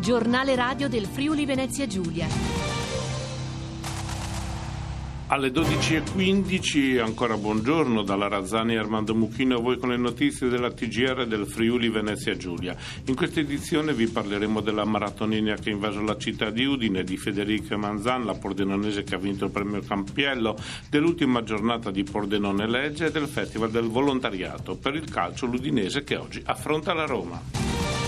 giornale radio del Friuli Venezia Giulia. Alle 12.15 ancora buongiorno dalla Razzani e Armando Mucchino, a voi con le notizie della TGR del Friuli Venezia Giulia. In questa edizione vi parleremo della maratonina che ha invaso la città di Udine, di Federica Manzan, la pordenonese che ha vinto il premio Campiello, dell'ultima giornata di Pordenone Legge e del Festival del Volontariato per il calcio l'Udinese che oggi affronta la Roma.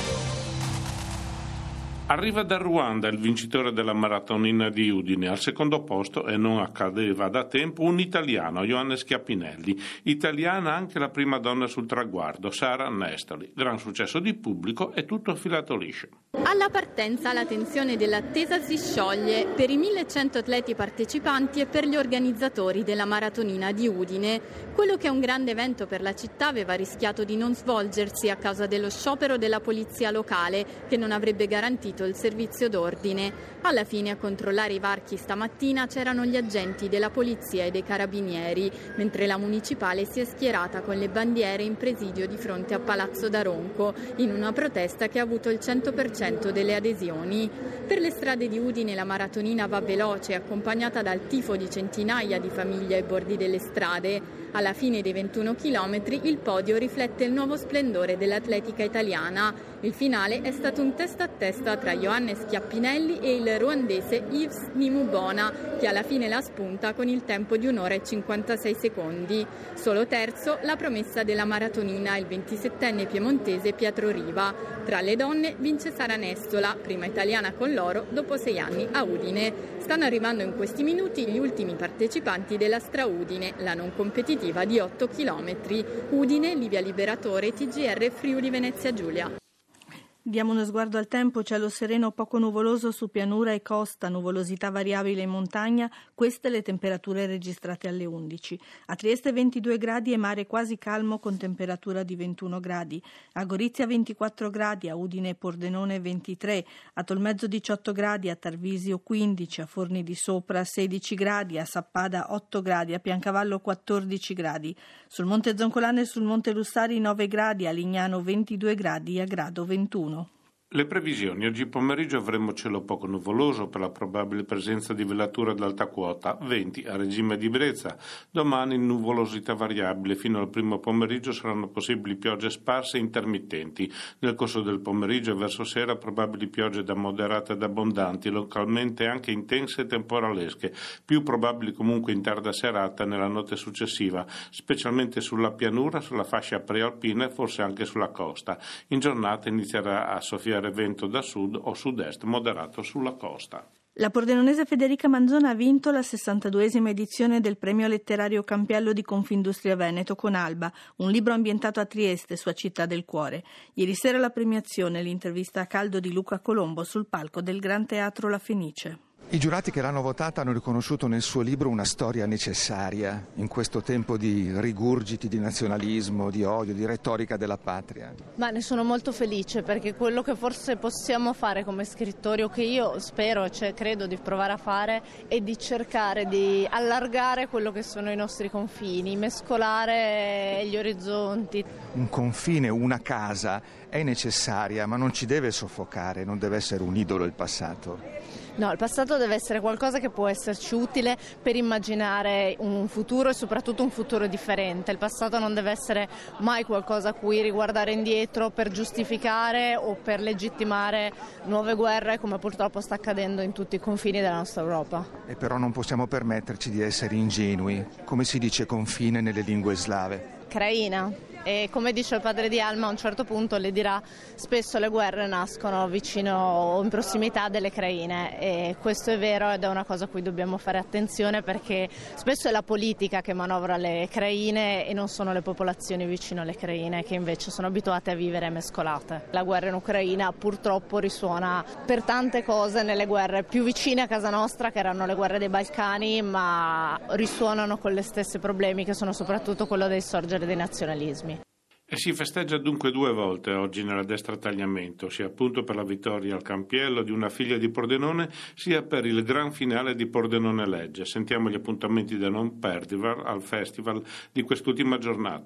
Arriva da Ruanda il vincitore della maratonina di Udine, al secondo posto, e non accadeva da tempo, un italiano, Ioannis Schiappinelli. Italiana anche la prima donna sul traguardo, Sara Nestoli. Gran successo di pubblico e tutto filato liscio. Alla partenza la tensione dell'attesa si scioglie per i 1100 atleti partecipanti e per gli organizzatori della maratonina di Udine. Quello che è un grande evento per la città aveva rischiato di non svolgersi a causa dello sciopero della polizia locale che non avrebbe garantito il servizio d'ordine. Alla fine a controllare i varchi stamattina c'erano gli agenti della polizia e dei carabinieri, mentre la municipale si è schierata con le bandiere in presidio di fronte a Palazzo d'Aronco in una protesta che ha avuto il 100% delle adesioni. Per le strade di Udine la maratonina va veloce, accompagnata dal tifo di centinaia di famiglie ai bordi delle strade. Alla fine dei 21 chilometri il podio riflette il nuovo splendore dell'atletica italiana. Il finale è stato un testa a testa tra Ioannis Schiappinelli e il ruandese Yves Nimubona, che alla fine la spunta con il tempo di 1 ora e 56 secondi. Solo terzo la promessa della maratonina, il 27enne piemontese Pietro Riva. Tra le donne vince Sara Nestola, prima italiana con l'oro dopo 6 anni a Udine. Stanno arrivando in questi minuti gli ultimi partecipanti della Straudine, la non competitiva di 8 chilometri. Udine, Livia Liberatore, TGR Friuli Venezia Giulia. Diamo uno sguardo al tempo, cielo sereno poco nuvoloso su pianura e costa, nuvolosità variabile in montagna, queste le temperature registrate alle 11. A Trieste 22 gradi e mare quasi calmo con temperatura di 21 gradi. A Gorizia 24 gradi, a Udine e Pordenone 23, a Tolmezzo 18 gradi, a Tarvisio 15, a Forni di Sopra 16 gradi, a Sappada 8 gradi, a Piancavallo 14 gradi. Sul Monte Zoncolane e sul Monte Lussari 9 gradi, a Lignano 22 gradi e a Grado 21. Le previsioni: oggi pomeriggio avremo cielo poco nuvoloso per la probabile presenza di velature ad alta quota, venti a regime di brezza. Domani nuvolosità variabile, fino al primo pomeriggio saranno possibili piogge sparse e intermittenti. Nel corso del pomeriggio e verso sera probabili piogge da moderate ad abbondanti, localmente anche intense e temporalesche, più probabili comunque in tarda serata nella notte successiva, specialmente sulla pianura, sulla fascia prealpina e forse anche sulla costa. In giornata inizierà a soffiare vento da sud o sud-est moderato sulla costa. La pordenonese Federica Manzon ha vinto la 62esima edizione del premio letterario Campiello di Confindustria Veneto con Alba, un libro ambientato a Trieste, sua città del cuore. Ieri sera la premiazione, l'intervista a caldo di Luca Colombo sul palco del Gran Teatro La Fenice. I giurati che l'hanno votata hanno riconosciuto nel suo libro una storia necessaria in questo tempo di rigurgiti, di nazionalismo, di odio, di retorica della patria. Ma ne sono molto felice perché quello che forse possiamo fare come scrittori, o che io spero, credo di provare a fare, è di cercare di allargare quello che sono i nostri confini, mescolare gli orizzonti. Un confine, una casa è necessaria, ma non ci deve soffocare, non deve essere un idolo il passato. No, il passato deve essere qualcosa che può esserci utile per immaginare un futuro e soprattutto un futuro differente. Il passato non deve essere mai qualcosa a cui riguardare indietro per giustificare o per legittimare nuove guerre, come purtroppo sta accadendo in tutti i confini della nostra Europa. E però non possiamo permetterci di essere ingenui. Come si dice confine nelle lingue slave? Kraina. E come dice il padre di Alma, a un certo punto le dirà: spesso le guerre nascono vicino o in prossimità delle kraine, e questo è vero ed è una cosa a cui dobbiamo fare attenzione, perché spesso è la politica che manovra le kraine e non sono le popolazioni vicino alle kraine che invece sono abituate a vivere mescolate. La guerra in Ucraina purtroppo risuona per tante cose nelle guerre più vicine a casa nostra, che erano le guerre dei Balcani, ma risuonano con gli stessi problemi, che sono soprattutto quello del sorgere dei nazionalismi. E si festeggia dunque 2 volte oggi nella destra tagliamento, sia appunto per la vittoria al Campiello di una figlia di Pordenone, sia per il gran finale di Pordenone Legge. Sentiamo gli appuntamenti da non perdere al festival di quest'ultima giornata.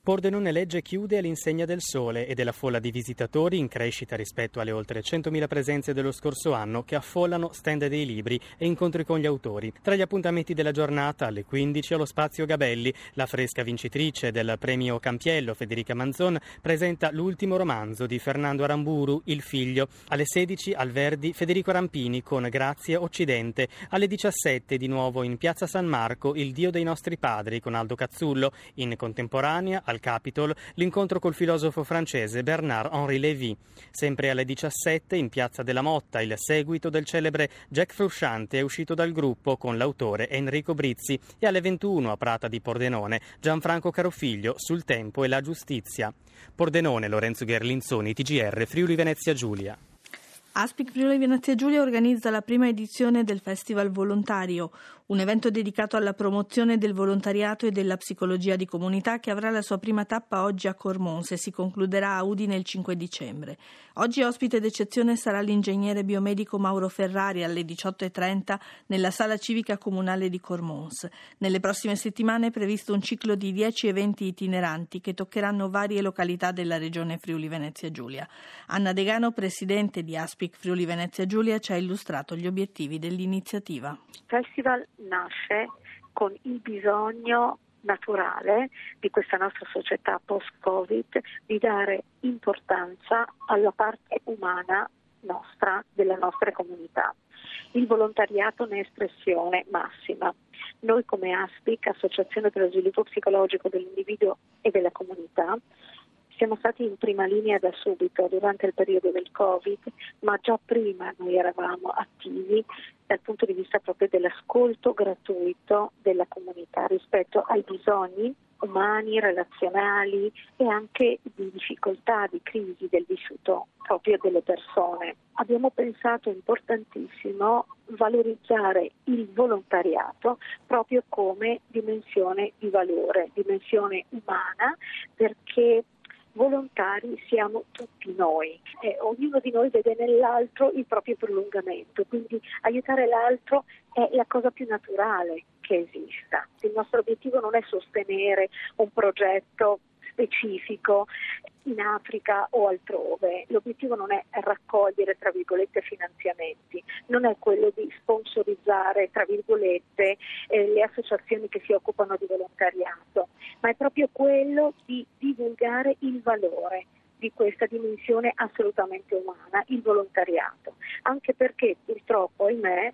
Pordenone Legge chiude all'insegna del Sole e della folla di visitatori in crescita rispetto alle oltre 100.000 presenze dello scorso anno che affollano stand dei libri e incontri con gli autori. Tra gli appuntamenti della giornata, alle 15 allo Spazio Gabelli, la fresca vincitrice del premio Campiello, Federica Manzon, presenta l'ultimo romanzo di Fernando Aramburu, Il figlio. Alle 16 al Verdi, Federico Rampini con Grazie Occidente. Alle 17 di nuovo in Piazza San Marco, Il Dio dei nostri padri con Aldo Cazzullo. In contemporanea al Capitol l'incontro col filosofo francese Bernard-Henri Lévy. Sempre alle 17 in Piazza della Motta il seguito del celebre Jack Frusciante è uscito dal gruppo con l'autore Enrico Brizzi, e alle 21 a Prata di Pordenone Gianfranco Carofiglio sul tempo e la giustizia. Pordenone, Lorenzo Gherlinzoni, TGR Friuli Venezia Giulia. Aspic Friuli Venezia Giulia organizza la prima edizione del Festival Volontario, un evento dedicato alla promozione del volontariato e della psicologia di comunità che avrà la sua prima tappa oggi a Cormonse e si concluderà a Udine il 5 dicembre. Oggi ospite d'eccezione sarà l'ingegnere biomedico Mauro Ferrari alle 18:30 nella sala civica comunale di Cormonse. Nelle prossime settimane è previsto un ciclo di 10 eventi itineranti che toccheranno varie località della regione Friuli Venezia Giulia. Anna Degano, presidente di Aspic Friuli Venezia Giulia, ci ha illustrato gli obiettivi dell'iniziativa. Il festival nasce con il bisogno naturale di questa nostra società post-Covid di dare importanza alla parte umana nostra, della nostra comunità. Il volontariato ne è espressione massima. Noi come Aspic, Associazione per lo Sviluppo Psicologico dell'Individuo e della Comunità, siamo stati in prima linea da subito durante il periodo del Covid, ma già prima noi eravamo attivi dal punto di vista proprio dell'ascolto gratuito della comunità rispetto ai bisogni umani, relazionali e anche di difficoltà, di crisi del vissuto proprio delle persone. Abbiamo pensato importantissimo valorizzare il volontariato proprio come dimensione di valore, dimensione umana, perché volontari siamo tutti noi, ognuno di noi vede nell'altro il proprio prolungamento, quindi aiutare l'altro è la cosa più naturale che esista. Il nostro obiettivo non è sostenere un progetto specifico in Africa o altrove, l'obiettivo non è raccogliere tra virgolette finanziamenti, non è quello di sponsorizzare tra virgolette le associazioni che si occupano di volontariato, ma è proprio quello di divulgare il valore di questa dimensione assolutamente umana, il volontariato, anche perché purtroppo, ahimè,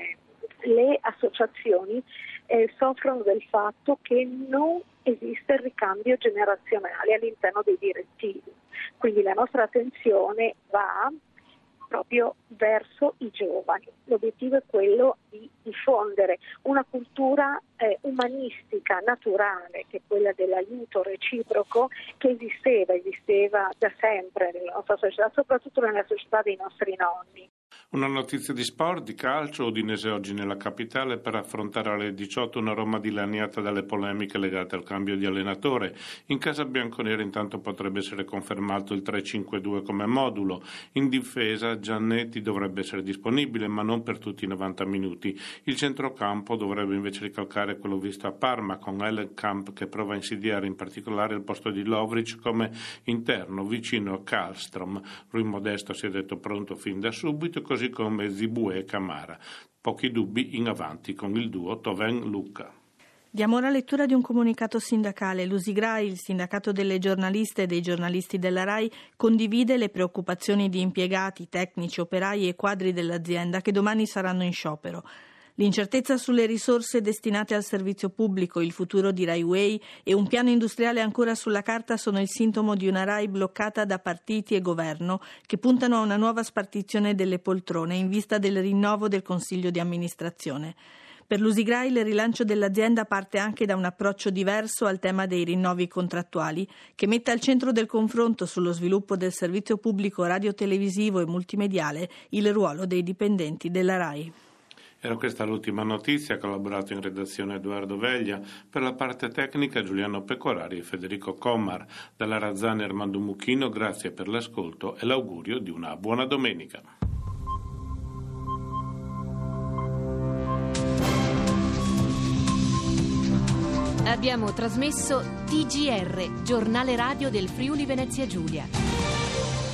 le associazioni soffrono del fatto che non esiste il ricambio generazionale all'interno dei direttivi, quindi la nostra attenzione va proprio verso i giovani. L'obiettivo è quello di diffondere una cultura umanistica, naturale, che è quella dell'aiuto reciproco, che esisteva da sempre nella nostra società, soprattutto nella società dei nostri nonni. Una notizia di sport, di calcio. Udinese oggi nella capitale per affrontare alle 18 una Roma dilaniata dalle polemiche legate al cambio di allenatore. In casa bianconera intanto potrebbe essere confermato il 3-5-2 come modulo. In difesa Giannetti dovrebbe essere disponibile, ma non per tutti i 90 minuti. Il centrocampo dovrebbe invece ricalcare quello visto a Parma, con Ellenkamp che prova a insidiare in particolare il posto di Lovric come interno vicino a Karlstrom. Rui Modesto si è detto pronto fin da subito, così come Zibue e Camara. Pochi dubbi in avanti con il duo Toven-Luca. Diamo ora lettura di un comunicato sindacale. L'Usigrai, il sindacato delle giornaliste e dei giornalisti della RAI, condivide le preoccupazioni di impiegati, tecnici, operai e quadri dell'azienda che domani saranno in sciopero. L'incertezza sulle risorse destinate al servizio pubblico, il futuro di Rai Way e un piano industriale ancora sulla carta sono il sintomo di una Rai bloccata da partiti e governo che puntano a una nuova spartizione delle poltrone in vista del rinnovo del Consiglio di amministrazione. Per l'Usigrai il rilancio dell'azienda parte anche da un approccio diverso al tema dei rinnovi contrattuali, che mette al centro del confronto sullo sviluppo del servizio pubblico radiotelevisivo e multimediale il ruolo dei dipendenti della RAI. Era questa l'ultima notizia, ha collaborato in redazione Edoardo Veglia, per la parte tecnica Giuliano Pecorari e Federico Commar. Dalla Razzani Armando Mucchino, grazie per l'ascolto e l'augurio di una buona domenica. Abbiamo trasmesso TGR, giornale radio del Friuli Venezia Giulia.